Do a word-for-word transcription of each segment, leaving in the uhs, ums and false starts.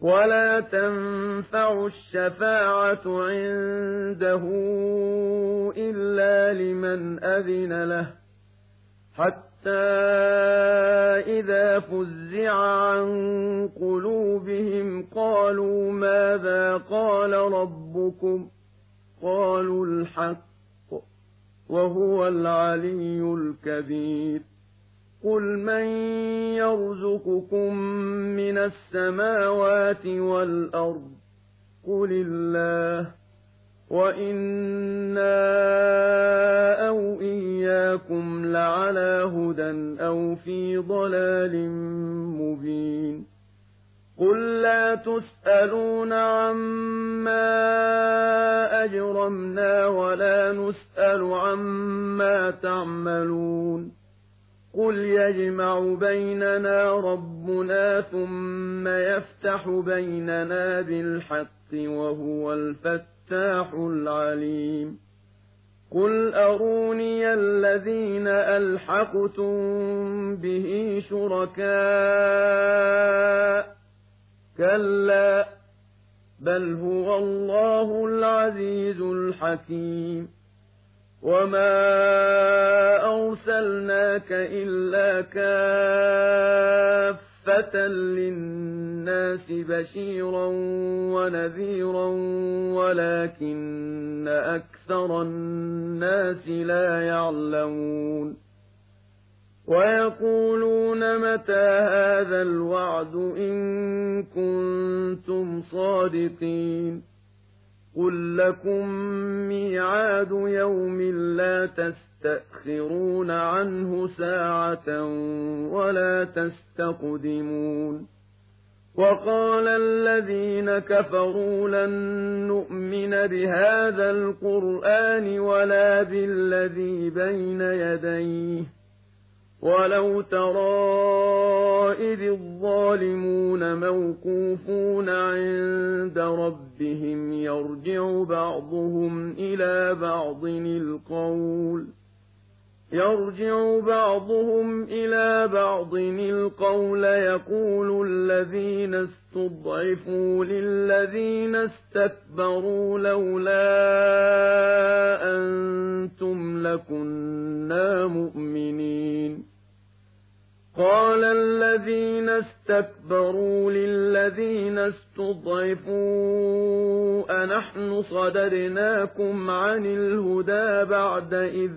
ولا تنفع الشفاعة عنده إلا لمن أذن له حتى إذا فزع عن قلوبهم قالوا ماذا قال ربكم قالوا الحق وهو العلي الكبير قل من يرزقكم من السماوات والأرض قل الله وإنا أو إياكم لعلى هدى أو في ضلال مبين قل لا تسألون عما أجرمنا ولا نسأل عما تعملون قل يجمع بيننا ربنا ثم يفتح بيننا بالحق وهو الفتاح العليم قل أروني الذين ألحقتم به شركاء كلا بل هو الله العزيز الحكيم وما أرسلناك إلا كافة للناس بشيرا ونذيرا ولكن أكثر الناس لا يعلمون ويقولون متى هذا الوعد إن كنتم صادقين قل لكم ميعاد يوم لا تستأخرون عنه ساعة ولا تستقدمون وقال الذين كفروا لن نؤمن بهذا القرآن ولا بالذي بين يديه ولو ترى إذ الظالمون موقوفون عند ربهم يرجع بعضهم إلى بعض القول يرجع بعضهم إلى بعض القول يقول الذين استضعفوا للذين استكبروا لولا أنتم لكنا مؤمنين قال الذين استكبروا للذين استضعفوا أنحن صددناكم عن الهدى بعد إذ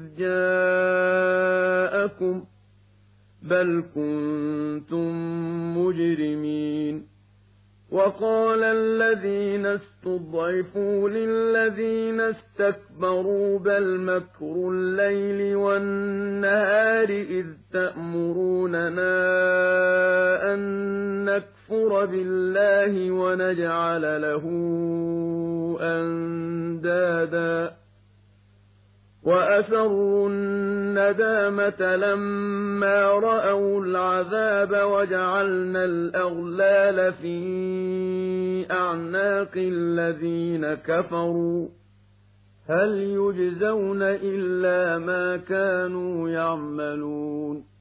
جاءكم بل كنتم مجرمين وقال الذين استضعفوا للذين استكبروا بل مكر الليل والنهار إذ تأمروننا أن نكفر بالله ونجعل له أندادا وأسروا الندامة لما رأوا العذاب وجعلنا الأغلال في أعناق الذين كفروا هل يجزون إلا ما كانوا يعملون